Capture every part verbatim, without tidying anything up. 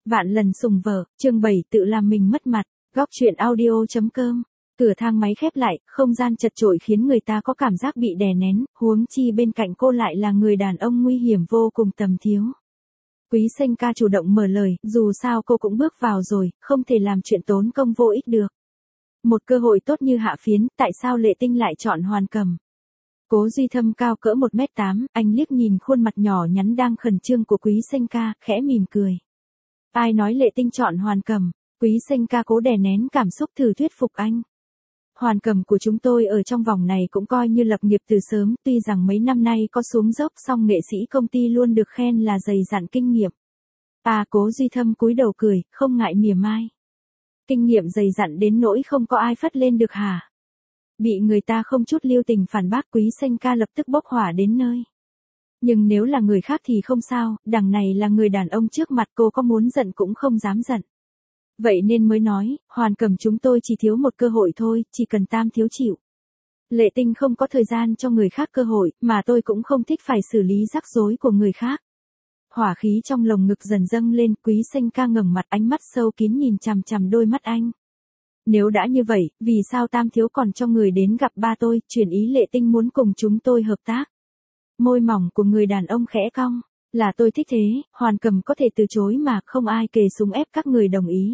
Vạn lần sùng vợ, chương bảy tự làm mình mất mặt, góc truyện audio.com. Cửa thang máy khép lại, không gian chật chội khiến người ta có cảm giác bị đè nén, huống chi bên cạnh cô lại là người đàn ông nguy hiểm vô cùng Tầm Thiếu. Quý Xanh ca chủ động mở lời, dù sao cô cũng bước vào rồi, không thể làm chuyện tốn công vô ích được. Một cơ hội tốt như hạ phiến, tại sao Lệ Tinh lại chọn Hoàn Cầm? Cố Duy Thâm cao cỡ một mét tám, anh liếc nhìn khuôn mặt nhỏ nhắn đang khẩn trương của Quý Xanh ca, khẽ mỉm cười. Ai nói Lệ Tinh chọn Hoàn Cầm? Quý Xanh ca cố đè nén cảm xúc thử thuyết phục anh. Hoàn Cầm của chúng tôi ở trong vòng này cũng coi như lập nghiệp từ sớm, tuy rằng mấy năm nay có xuống dốc song nghệ sĩ công ty luôn được khen là dày dặn kinh nghiệm. À, Cố Duy Thâm cúi đầu cười, không ngại mỉa mai. Kinh nghiệm dày dặn đến nỗi không có ai phất lên được hả? Bị người ta không chút lưu tình phản bác, Quý Xanh ca lập tức bốc hỏa đến nơi. Nhưng nếu là người khác thì không sao, đằng này là người đàn ông trước mặt, cô có muốn giận cũng không dám giận. Vậy nên mới nói, Hoàn Cầm chúng tôi chỉ thiếu một cơ hội thôi, chỉ cần Tam thiếu chịu. Lệ Tinh không có thời gian cho người khác cơ hội, mà tôi cũng không thích phải xử lý rắc rối của người khác. Hỏa khí trong lồng ngực dần dâng lên, Quý Xanh ca ngẩng mặt, ánh mắt sâu kín nhìn chằm chằm đôi mắt anh. Nếu đã như vậy, vì sao Tam thiếu còn cho người đến gặp ba tôi, truyền ý Lệ Tinh muốn cùng chúng tôi hợp tác? Môi mỏng của người đàn ông khẽ cong, là tôi thích thế, Hoàn Cầm có thể từ chối mà, không ai kề súng ép các người đồng ý.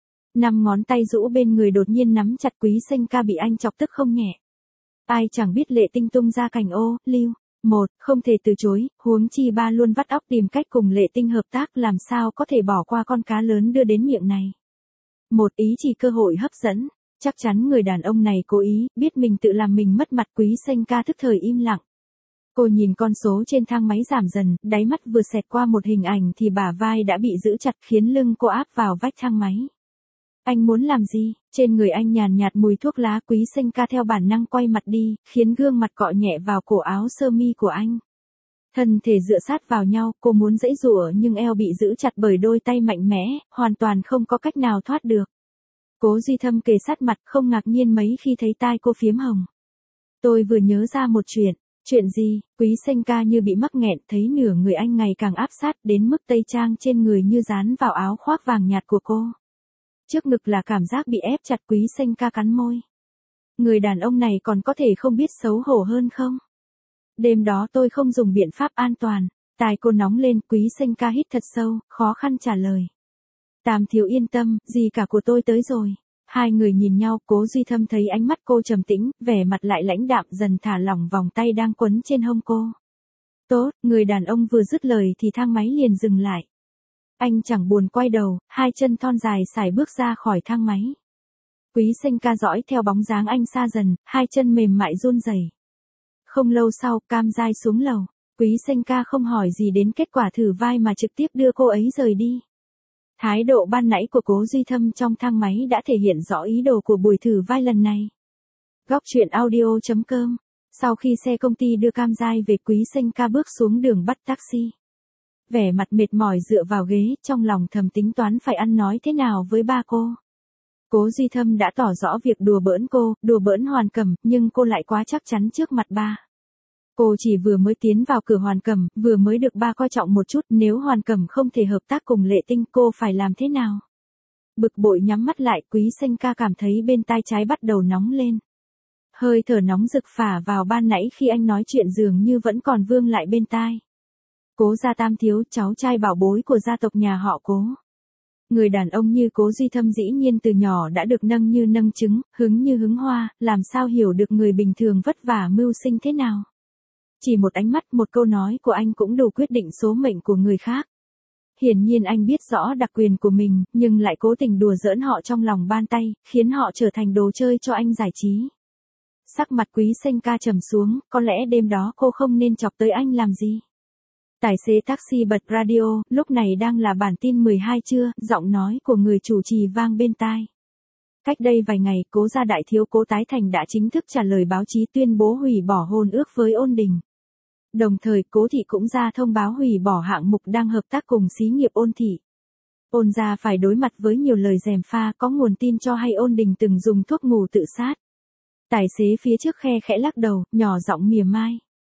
Năm ngón tay rũ bên người đột nhiên nắm chặt, Quý Xanh ca bị anh chọc tức không nhẹ. Ai chẳng biết Lệ Tinh tung ra cành ô, lưu, một, không thể từ chối, huống chi ba luôn vắt óc tìm cách cùng Lệ Tinh hợp tác, làm sao có thể bỏ qua con cá lớn đưa đến miệng này. Một ý chỉ cơ hội hấp dẫn, chắc chắn người đàn ông này cố ý, biết mình tự làm mình mất mặt. Quý Xanh ca thức thời im lặng. Cô nhìn con số trên thang máy giảm dần, đáy mắt vừa xẹt qua một hình ảnh thì bả vai đã bị giữ chặt khiến lưng cô áp vào vách thang máy. Anh muốn làm gì? Trên người anh nhàn nhạt mùi thuốc lá. Quý Xanh ca theo bản năng quay mặt đi, khiến gương mặt cọ nhẹ vào cổ áo sơ mi của anh. Thân thể dựa sát vào nhau, cô muốn giãy giụa nhưng eo bị giữ chặt bởi đôi tay mạnh mẽ, hoàn toàn không có cách nào thoát được. Cố Duy Thâm kề sát mặt, không ngạc nhiên mấy khi thấy tai cô phiếm hồng. Tôi vừa nhớ ra một chuyện. Chuyện gì? Quý Xanh ca như bị mắc nghẹn, thấy nửa người anh ngày càng áp sát đến mức tây trang trên người như dán vào áo khoác vàng nhạt của cô. Trước ngực là cảm giác bị ép chặt. Quý Xanh ca cắn môi. Người đàn ông này còn có thể không biết xấu hổ hơn không? Đêm đó tôi không dùng biện pháp an toàn. Tai cô nóng lên, Quý Xanh ca hít thật sâu, khó khăn trả lời. Tam thiếu yên tâm, gì cả của tôi tới rồi. Hai người nhìn nhau, Cố Duy Thâm thấy ánh mắt cô trầm tĩnh, vẻ mặt lại lãnh đạm, dần thả lỏng vòng tay đang quấn trên hông cô. Tốt, người đàn ông vừa dứt lời thì thang máy liền dừng lại. Anh chẳng buồn quay đầu, hai chân thon dài sải bước ra khỏi thang máy. Quý Xanh ca dõi theo bóng dáng anh xa dần, hai chân mềm mại run rẩy. Không lâu sau, cam giai xuống lầu. Quý Xanh ca không hỏi gì đến kết quả thử vai mà trực tiếp đưa cô ấy rời đi. Thái độ ban nãy của Cố Duy Thâm trong thang máy đã thể hiện rõ ý đồ của buổi thử vai lần này. Góc truyện audio.com. Sau khi xe công ty đưa cam giai về, Quý Xanh ca bước xuống đường bắt taxi. Vẻ mặt mệt mỏi dựa vào ghế, trong lòng thầm tính toán phải ăn nói thế nào với ba cô. Cố Duy Thâm đã tỏ rõ việc đùa bỡn cô, đùa bỡn Hoàn Cầm, nhưng cô lại quá chắc chắn trước mặt ba. Cô chỉ vừa mới tiến vào cửa Hoàn Cầm, vừa mới được ba coi trọng một chút, nếu Hoàn Cầm không thể hợp tác cùng Lệ Tinh, cô phải làm thế nào? Bực bội nhắm mắt lại, Quý Xanh ca cảm thấy bên tai trái bắt đầu nóng lên. Hơi thở nóng rực phả vào ban nãy khi anh nói chuyện dường như vẫn còn vương lại bên tai. Cố gia Tam thiếu, cháu trai bảo bối của gia tộc nhà họ Cố. Người đàn ông như Cố Duy Thâm dĩ nhiên từ nhỏ đã được nâng như nâng trứng, hứng như hứng hoa, làm sao hiểu được người bình thường vất vả mưu sinh thế nào. Chỉ một ánh mắt, một câu nói của anh cũng đủ quyết định số mệnh của người khác. Hiển nhiên anh biết rõ đặc quyền của mình, nhưng lại cố tình đùa giỡn họ trong lòng bàn tay, khiến họ trở thành đồ chơi cho anh giải trí. Sắc mặt Quý Xanh ca trầm xuống, có lẽ đêm đó cô không nên chọc tới anh làm gì. Tài xế taxi bật radio, lúc này đang là bản tin mười hai trưa, giọng nói của người chủ trì vang bên tai. Cách đây vài ngày, Cố gia đại thiếu Cố Tái Thành đã chính thức trả lời báo chí tuyên bố hủy bỏ hôn ước với Ôn Đình. Đồng thời, Cố thị cũng ra thông báo hủy bỏ hạng mục đang hợp tác cùng xí nghiệp Ôn thị. Ôn gia phải đối mặt với nhiều lời gièm pha, có nguồn tin cho hay Ôn Đình từng dùng thuốc ngủ tự sát. Tài xế phía trước khe khẽ lắc đầu, nhỏ giọng mỉa mai.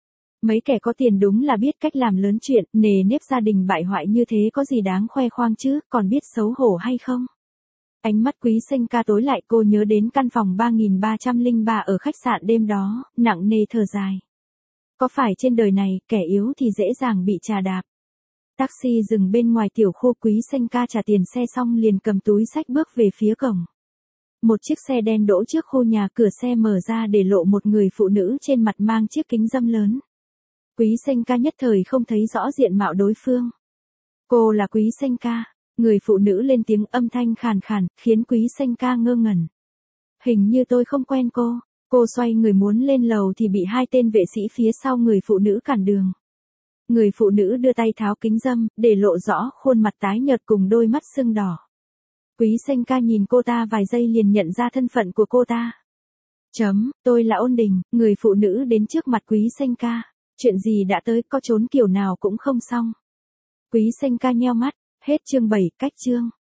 Mấy kẻ có tiền đúng là biết cách làm lớn chuyện, nề nếp gia đình bại hoại như thế có gì đáng khoe khoang chứ, còn biết xấu hổ hay không? Ánh mắt Quý Senka tối lại, cô nhớ đến căn phòng ba nghìn ba trăm lẻ ba ở khách sạn đêm đó, nặng nề thở dài. Có phải trên đời này, kẻ yếu thì dễ dàng bị trà đạp. Taxi dừng bên ngoài tiểu khu, Quý Senka trả tiền xe xong liền cầm túi xách bước về phía cổng. Một chiếc xe đen đỗ trước khu nhà, cửa xe mở ra để lộ một người phụ nữ trên mặt mang chiếc kính râm lớn. Quý Senka nhất thời không thấy rõ diện mạo đối phương. Cô là Quý Senka. Người phụ nữ lên tiếng âm thanh khàn khàn, khiến Quý Senka ngơ ngẩn. Hình như tôi không quen cô. Cô xoay người muốn lên lầu thì bị hai tên vệ sĩ phía sau người phụ nữ cản đường. Người phụ nữ đưa tay tháo kính râm, để lộ rõ khuôn mặt tái nhợt cùng đôi mắt sưng đỏ. Quý Senka nhìn cô ta vài giây liền nhận ra thân phận của cô ta. Chấm, tôi là Ôn Đình. Người phụ nữ đến trước mặt Quý Senka. Chuyện gì đã tới, có trốn kiểu nào cũng không xong. Quý Senka nheo mắt. Hết chương bảy, cách chương.